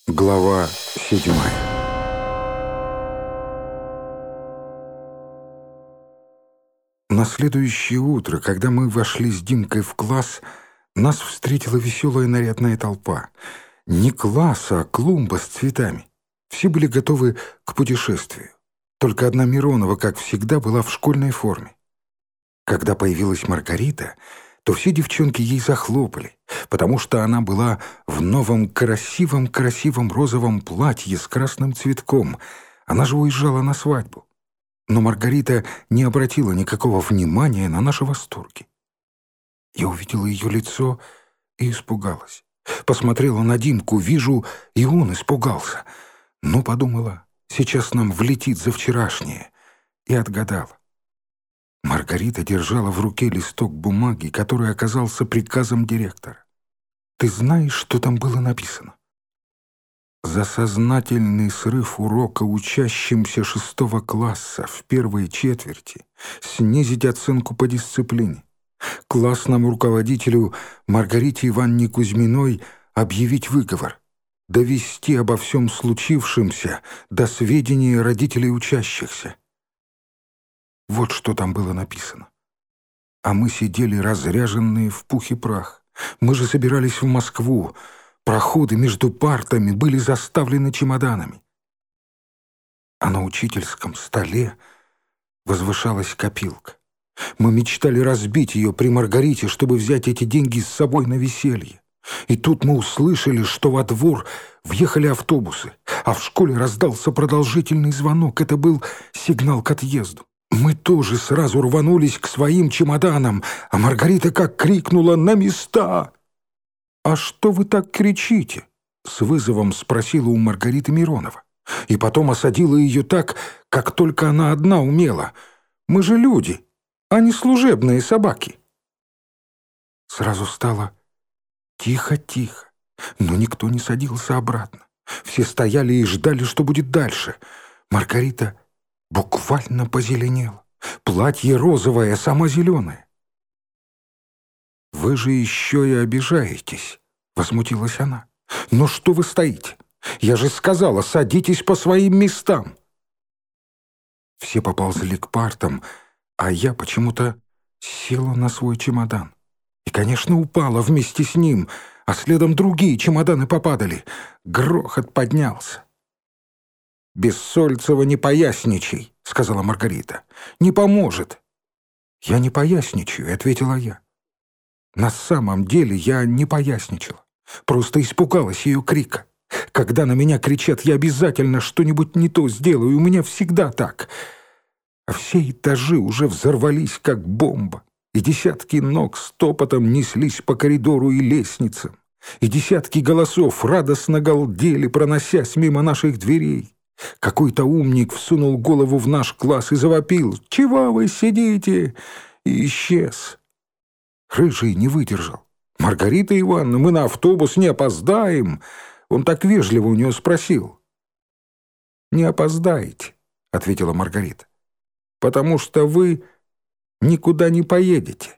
Глава 7. На следующее утро, когда мы вошли с Димкой в класс, нас встретила веселая нарядная толпа. Не класс, а клумба с цветами. Все были готовы к путешествию. Только одна Миронова, как всегда, была в школьной форме. Когда появилась Маргарита, то все девчонки ей захлопали, потому что она была в новом красивом розовом платье с красным цветком. Она же уезжала на свадьбу. Но Маргарита не обратила никакого внимания на наши восторги. Я увидела ее лицо и испугалась. Посмотрела на Димку, вижу, и он испугался. Но подумала, сейчас нам влетит за вчерашнее, и отгадала. Маргарита держала в руке листок бумаги, который оказался приказом директора. Ты знаешь, что там было написано? За сознательный срыв урока учащимся 6 класса в первой четверти снизить оценку по дисциплине. Классному руководителю Маргарите Ивановне Кузьминой объявить выговор. Довести обо всем случившемся до сведения родителей учащихся. Вот что там было написано. А мы сидели разряженные в пух и прах. Мы же собирались в Москву. Проходы между партами были заставлены чемоданами. А на учительском столе возвышалась копилка. Мы мечтали разбить ее при Маргарите, чтобы взять эти деньги с собой на веселье. И тут мы услышали, что во двор въехали автобусы, а в школе раздался продолжительный звонок. Это был сигнал к отъезду. Мы тоже сразу рванулись к своим чемоданам, а Маргарита как крикнула «На места!» «А что вы так кричите?» — с вызовом спросила у Маргариты Миронова. И потом осадила ее так, как только она одна умела. «Мы же люди, а не служебные собаки». Сразу стало тихо-тихо, но никто не садился обратно. Все стояли и ждали, что будет дальше. Маргарита буквально позеленела. Платье розовое, сама зеленая. «Вы же еще и обижаетесь», — возмутилась она. «Но что вы стоите? Я же сказала, садитесь по своим местам». Все поползли к партам, а я почему-то села на свой чемодан. И, конечно, упала вместе с ним, а следом другие чемоданы попадали. Грохот поднялся. «Бессольцева, не поясничай», — сказала Маргарита. «Не поможет». «Я не поясничаю», — ответила я. На самом деле я не поясничала. Просто испугалась ее крика. Когда на меня кричат, я обязательно что-нибудь не то сделаю, у меня всегда так. А все этажи уже взорвались, как бомба, и десятки ног стопотом неслись по коридору и лестницам, и десятки голосов радостно галдели, проносясь мимо наших дверей. Какой-то умник всунул голову в наш класс и завопил «Чего вы сидите?» и исчез. Рыжий не выдержал. «Маргарита Ивановна, мы на автобус не опоздаем!» Он так вежливо у нее спросил. «Не опоздаете», — ответила Маргарита, «потому что вы никуда не поедете».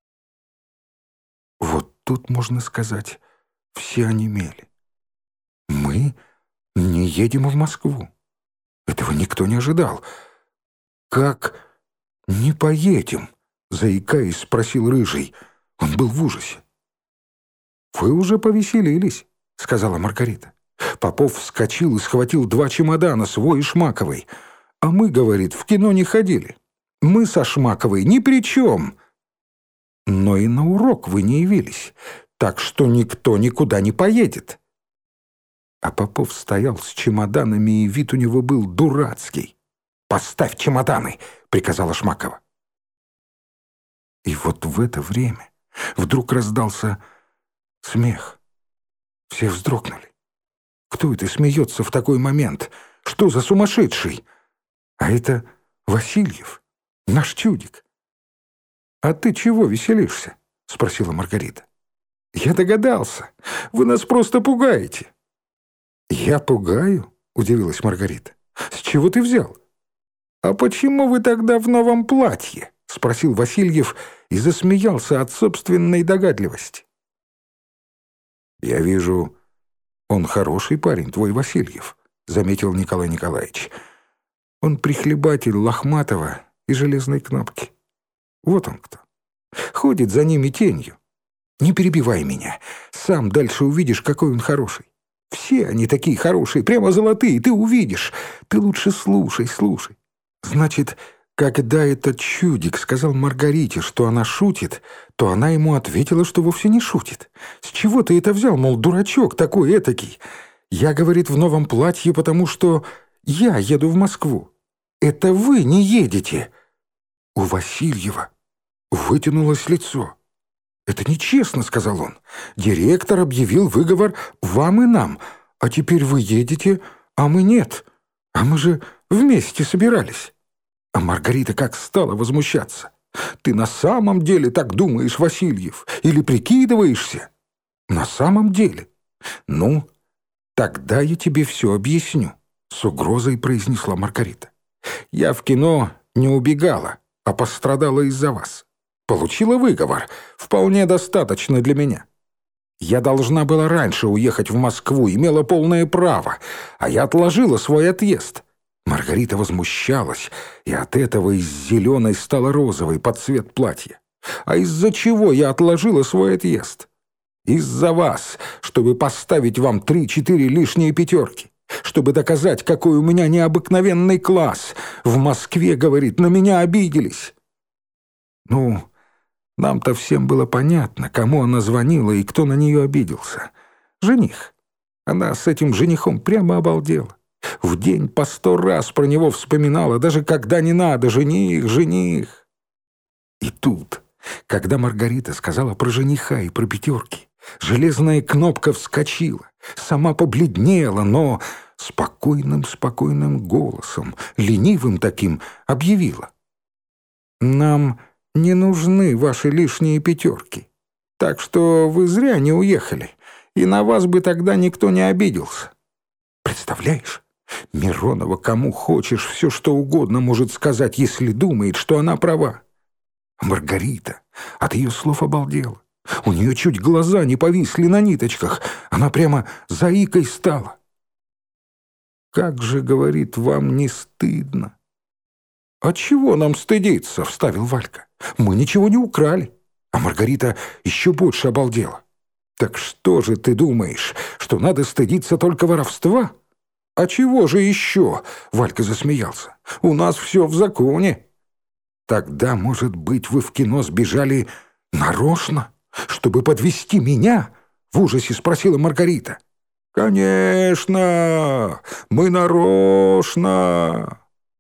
Вот тут, можно сказать, все онемели. Мы не едем в Москву. Этого никто не ожидал. «Как не поедем?» — заикаясь, спросил Рыжий. Он был в ужасе. «Вы уже повеселились», — сказала Маргарита. Попов вскочил и схватил 2 чемодана, свой и Шмаковой. «А мы, — говорит, — в кино не ходили. Мы со Шмаковой ни при чем. Но и на урок вы не явились, так что никто никуда не поедет». А Попов стоял с чемоданами, и вид у него был дурацкий. «Поставь чемоданы!» — приказала Шмакова. И вот в это время вдруг раздался смех. Все вздрогнули. Кто это смеется в такой момент? Что за сумасшедший? А это Васильев, наш чудик. «А ты чего веселишься?» — спросила Маргарита. «Я догадался. Вы нас просто пугаете». «Я пугаю?» — удивилась Маргарита. «С чего ты взял?» «А почему вы тогда в новом платье?» — спросил Васильев и засмеялся от собственной догадливости. «Я вижу, «Он хороший парень, твой Васильев», — заметил Николай Николаевич. «Он прихлебатель Лохматова и Железной Кнопки. Вот он кто. Ходит за ними тенью. Не перебивай меня. Сам дальше увидишь, какой он хороший. Все они такие хорошие, прямо золотые, ты увидишь. Ты лучше слушай, слушай. Значит, когда этот чудик сказал Маргарите, что она шутит, то она ему ответила, что вовсе не шутит. С чего ты это взял, мол, дурачок такой этакий? Я, говорит, в новом платье, потому что я еду в Москву. Это вы не едете. У Васильева вытянулось лицо. «Это нечестно», — сказал он. «Директор объявил выговор вам и нам, а теперь вы едете, а мы нет. А мы же вместе собирались». А Маргарита как стала возмущаться. «Ты на самом деле так думаешь, Васильев? Или прикидываешься?» «На самом деле?» «Ну, тогда я тебе все объясню», — с угрозой произнесла Маргарита. «Я в кино не убегала, а пострадала из-за вас. Получила выговор, вполне достаточно для меня. Я должна была раньше уехать в Москву, имела полное право, а я отложила свой отъезд». Маргарита возмущалась, и от этого из зеленой стала розовой под цвет платья. «А из-за чего я отложила свой отъезд?» «Из-за вас, чтобы поставить вам 3-4 лишние пятерки, чтобы доказать, какой у меня необыкновенный класс. В Москве, говорит, на меня обиделись». Ну, нам-то всем было понятно, кому она звонила и кто на нее обиделся. Жених. Она с этим женихом прямо обалдела. В день по 100 раз про него вспоминала, даже когда не надо. Жених, жених. И тут, когда Маргарита сказала про жениха и про пятерки, Железная Кнопка вскочила, сама побледнела, но спокойным голосом, ленивым таким, объявила: «Нам не нужны ваши лишние пятерки, так что вы зря не уехали, и на вас бы тогда никто не обиделся». Представляешь? Миронова кому хочешь все что угодно может сказать, если думает, что она права. Маргарита от ее слов обалдела. У нее чуть глаза не повисли на ниточках. Она прямо заикой стала. «Как же, — говорит, — вам не стыдно?» «А чего нам стыдиться?» — вставил Валька. «Мы ничего не украли». А Маргарита еще больше обалдела. «Так что же ты думаешь, что надо стыдиться только воровства?» «А чего же еще?» — Валька засмеялся. «У нас все в законе». «Тогда, может быть, вы в кино сбежали нарочно, чтобы подвести меня?» — в ужасе спросила Маргарита. «Конечно! Мы нарочно!»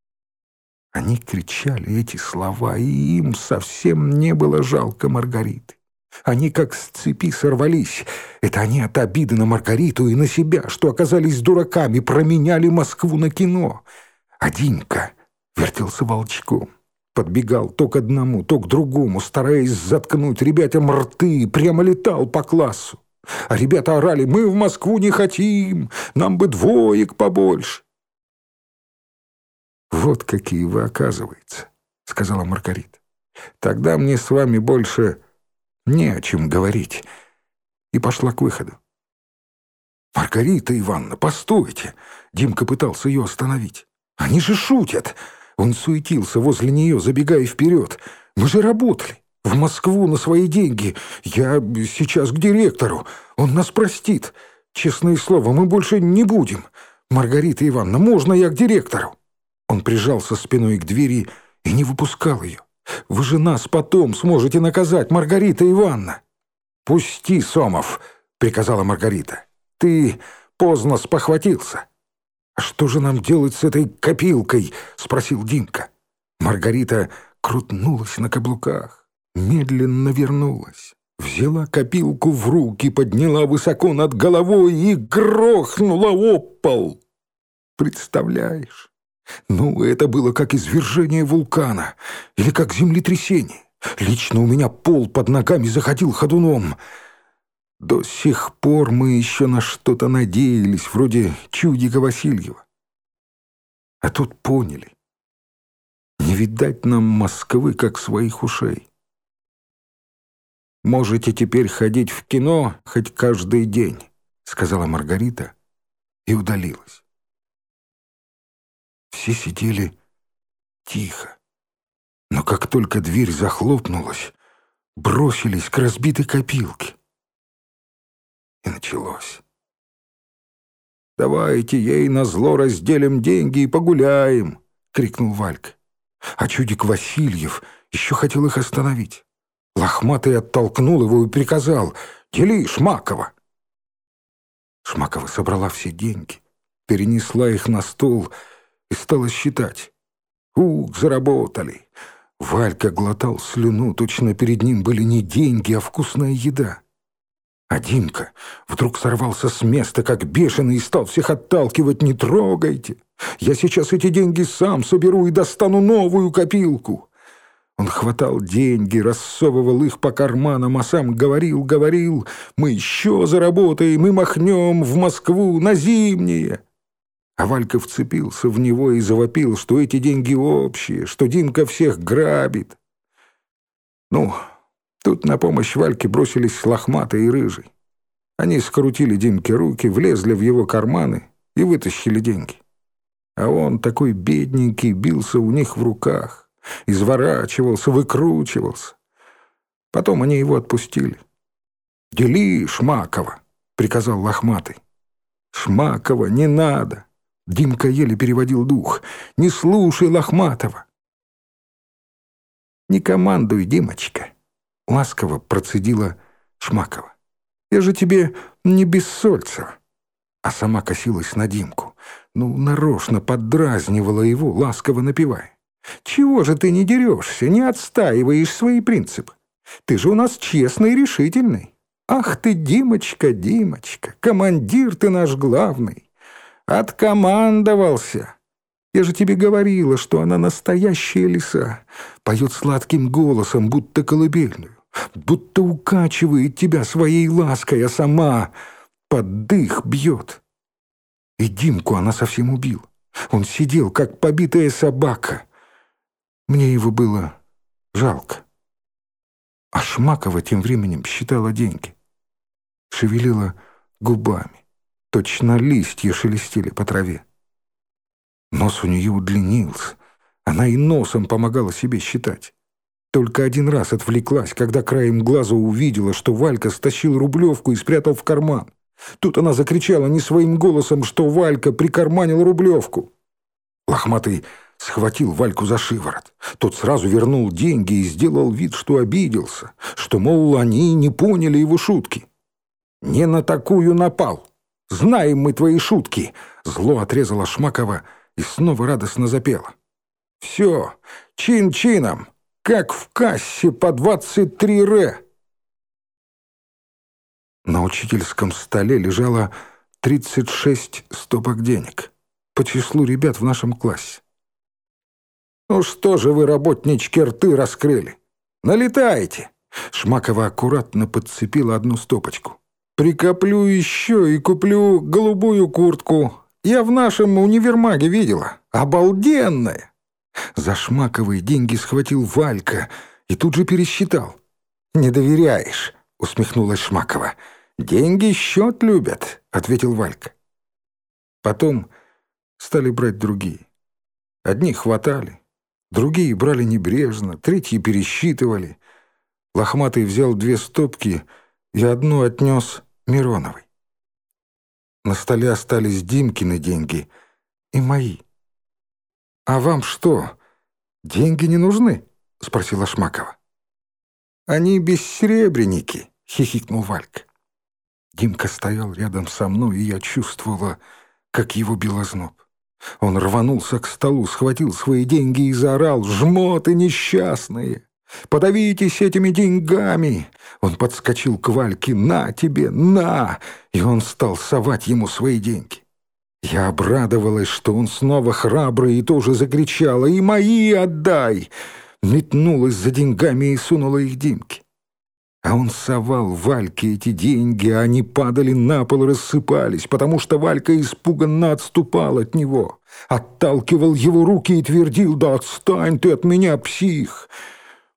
Они кричали эти слова, и им совсем не было жалко Маргариты. Они как с цепи сорвались. Это они от обиды на Маргариту и на себя, что оказались дураками, променяли Москву на кино. А Димка вертелся волчком. Подбегал то к одному, то к другому, стараясь заткнуть ребятам рты, прямо летал по классу. А ребята орали: «Мы в Москву не хотим, нам бы двоек побольше». «Вот какие вы, оказывается», — сказала Маргарита. «Тогда мне с вами больше не о чем говорить». И пошла к выходу. «Маргарита Ивановна, постойте!» Димка пытался ее остановить. «Они же шутят!» Он суетился возле нее, забегая вперед. «Мы же работали. В Москву на свои деньги. Я сейчас к директору. Он нас простит. Честное слово, мы больше не будем. Маргарита Ивановна, можно я к директору?» Он прижался спиной к двери и не выпускал ее. «Вы же нас потом сможете наказать, Маргарита Ивановна!» «Пусти, Сомов!» — приказала Маргарита. «Ты поздно спохватился». «А что же нам делать с этой копилкой?» — спросил Димка. Маргарита крутнулась на каблуках, медленно вернулась, взяла копилку в руки, подняла высоко над головой и грохнула об пол. Представляешь? Ну, это было как извержение вулкана или как землетрясение. Лично у меня пол под ногами заходил ходуном. До сих пор мы еще на что-то надеялись, вроде чудика Васильева. А тут поняли. Не видать нам Москвы, как своих ушей. Можете теперь ходить в кино хоть каждый день, сказала Маргарита и удалилась. Все сидели тихо, но как только дверь захлопнулась, бросились к разбитой копилке. И началось. «Давайте ей назло разделим деньги и погуляем!» — крикнул Валька. А чудик Васильев еще хотел их остановить. Лохматый оттолкнул его и приказал: «Дели, Шмакова!» Шмакова собрала все деньги, перенесла их на стол и стала считать. Ух, заработали! Валька глотал слюну, точно перед ним были не деньги, а вкусная еда. А Димка вдруг сорвался с места, как бешеный, и стал всех отталкивать: «Не трогайте! Я сейчас эти деньги сам соберу и достану новую копилку!» Он хватал деньги, рассовывал их по карманам, а сам говорил: «Мы еще заработаем и махнем в Москву на зимнее!» А Валька вцепился в него и завопил, что эти деньги общие, что Димка всех грабит. Тут на помощь Вальке бросились Лохматый и Рыжий. Они скрутили Димке руки, влезли в его карманы и вытащили деньги. А он, такой бедненький, бился у них в руках, изворачивался, выкручивался. Потом они его отпустили. «Дели, Шмакова!» — приказал Лохматый. «Шмакова, не надо!» Димка еле переводил дух. «Не слушай Лохматова!» «Не командуй, Димочка!» — ласково процедила Шмакова. «Я же тебе не Бессольцева». А сама косилась на Димку. Нарочно поддразнивала его, ласково напевая. «Чего же ты не дерешься, не отстаиваешь свои принципы? Ты же у нас честный и решительный. Ах ты, Димочка, Димочка, командир ты наш главный. Откомандовался. Я же тебе говорила, что она настоящая лиса. Поет сладким голосом, будто колыбельную, будто укачивает тебя своей лаской, а сама под дых бьет». И Димку она совсем убила. Он сидел, как побитая собака. Мне его было жалко. А Шмакова тем временем считала деньги. Шевелила губами. Точно листья шелестели по траве. Нос у нее удлинился. Она и носом помогала себе считать. Только один раз отвлеклась, когда краем глаза увидела, что Валька стащил рублевку и спрятал в карман. Тут она закричала не своим голосом, что Валька прикарманил рублевку. Лохматый схватил Вальку за шиворот. Тот сразу вернул деньги и сделал вид, что обиделся, что, мол, они не поняли его шутки. «Не на такую напал! Знаем мы твои шутки!» Зло отрезала Шмакова и снова радостно запела. «Все, чин-чином, как в кассе по 23 ре!» На учительском столе лежало 36 стопок денег по числу ребят в нашем классе. «Что же вы, работнички, рты раскрыли? Налетайте!» Шмакова аккуратно подцепила одну стопочку. «Прикоплю еще и куплю голубую куртку. Я в нашем универмаге видела. Обалденная!» За Шмаковой деньги схватил Валька и тут же пересчитал. «Не доверяешь?» — усмехнулась Шмакова. «Деньги счет любят», — ответил Валька. Потом стали брать другие. Одни хватали, другие брали небрежно, третьи пересчитывали. Лохматый взял 2 стопки и одну отнес Мироновой. На столе остались Димкины деньги и мои. «А вам что, деньги не нужны?» — спросила Шмакова. «Они бессеребренники», — хихикнул Валька. Димка стоял рядом со мной, и я чувствовала, как его бил озноб. Он рванулся к столу, схватил свои деньги и заорал: «Жмоты несчастные! Подавитесь этими деньгами!» Он подскочил к Вальке: «На тебе, на!» И он стал совать ему свои деньги. Я обрадовалась, что он снова храбрый, и тоже закричала: «И мои отдай!» Метнулась за деньгами и сунула их Димке. А он совал Вальке эти деньги, а они падали на пол и рассыпались, потому что Валька испуганно отступал от него, отталкивал его руки и твердил: «Да отстань ты от меня, псих!»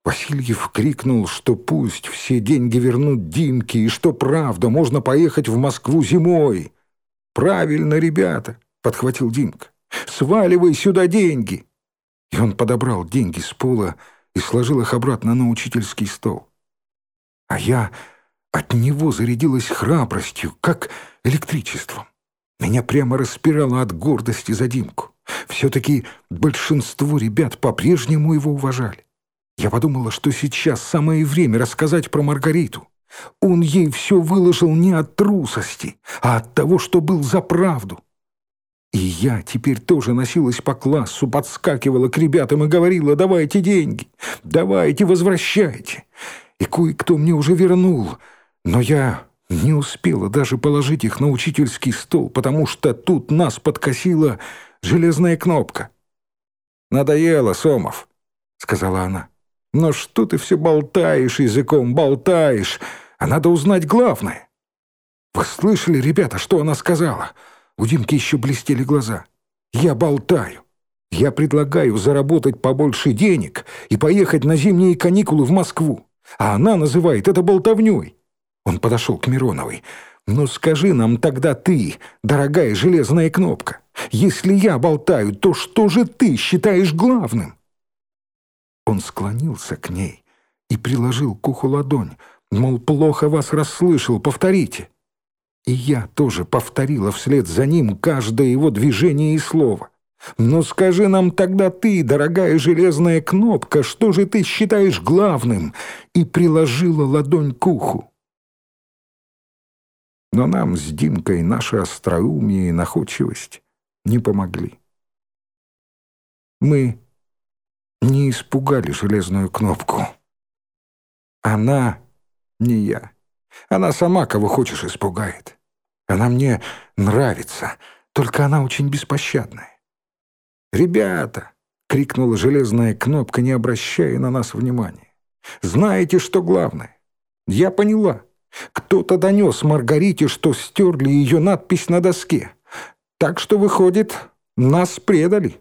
Васильев крикнул, что пусть все деньги вернут Димке, и что правда, можно поехать в Москву зимой. «Правильно, ребята», — подхватил Димка, — «сваливай сюда деньги». И он подобрал деньги с пола и сложил их обратно на учительский стол. А я от него зарядилась храбростью, как электричеством. Меня прямо распирало от гордости за Димку. Все-таки большинство ребят по-прежнему его уважали. Я подумала, что сейчас самое время рассказать про Маргариту. Он ей все выложил не от трусости, а от того, что был за правду. И я теперь тоже носилась по классу, подскакивала к ребятам и говорила: «Давайте деньги, давайте, возвращайте». И кое-кто мне уже вернул, но я не успела даже положить их на учительский стол, потому что тут нас подкосила железная кнопка. «Надоело, Сомов», — сказала она. «Но что ты все болтаешь языком, болтаешь, а надо узнать главное». «Вы слышали, ребята, что она сказала?» У Димки еще блестели глаза. «Я болтаю. Я предлагаю заработать побольше денег и поехать на зимние каникулы в Москву. А она называет это болтовней». Он подошел к Мироновой. «Ну скажи нам тогда ты, дорогая железная кнопка, если я болтаю, то что же ты считаешь главным?» Он склонился к ней и приложил к уху ладонь, мол, плохо вас расслышал, повторите. И я тоже повторила вслед за ним каждое его движение и слово. «Но скажи нам тогда ты, дорогая железная кнопка, что же ты считаешь главным?» И приложила ладонь к уху. Но нам с Димкой наши остроумие и находчивость не помогли. Мы не испугали железную кнопку. Она не я. Она сама кого хочешь испугает. Она мне нравится, только она очень беспощадная. «Ребята!» — крикнула железная кнопка, не обращая на нас внимания. «Знаете, что главное? Я поняла. Кто-то донес Маргарите, что стерли ее надпись на доске. Так что, выходит, нас предали».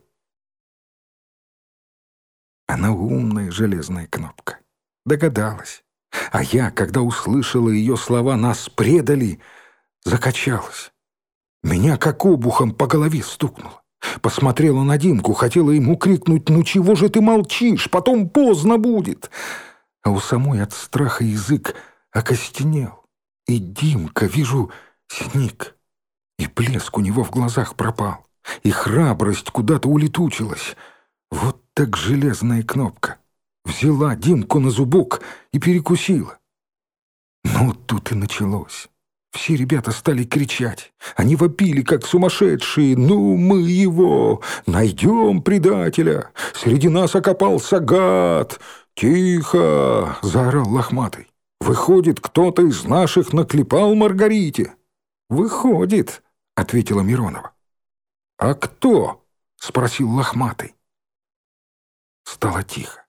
Она умная железная кнопка. Догадалась. А я, когда услышала ее слова «нас предали», закачалась. Меня как обухом по голове стукнуло. Посмотрела на Димку, хотела ему крикнуть: «Ну чего же ты молчишь? Потом поздно будет!» А у самой от страха язык окостенел. И Димка, вижу, сник. И блеск у него в глазах пропал. И храбрость куда-то улетучилась. Вот так железная кнопка. Взяла Димку на зубок и перекусила. Ну, тут и началось. Все ребята стали кричать. Они вопили, как сумасшедшие: «Ну, мы его! Найдем предателя! Среди нас окопался гад!» «Тихо!» — заорал Лохматый. «Выходит, кто-то из наших наклепал Маргарите?» «Выходит», — ответила Миронова. «А кто?» — спросил Лохматый. Стало тихо.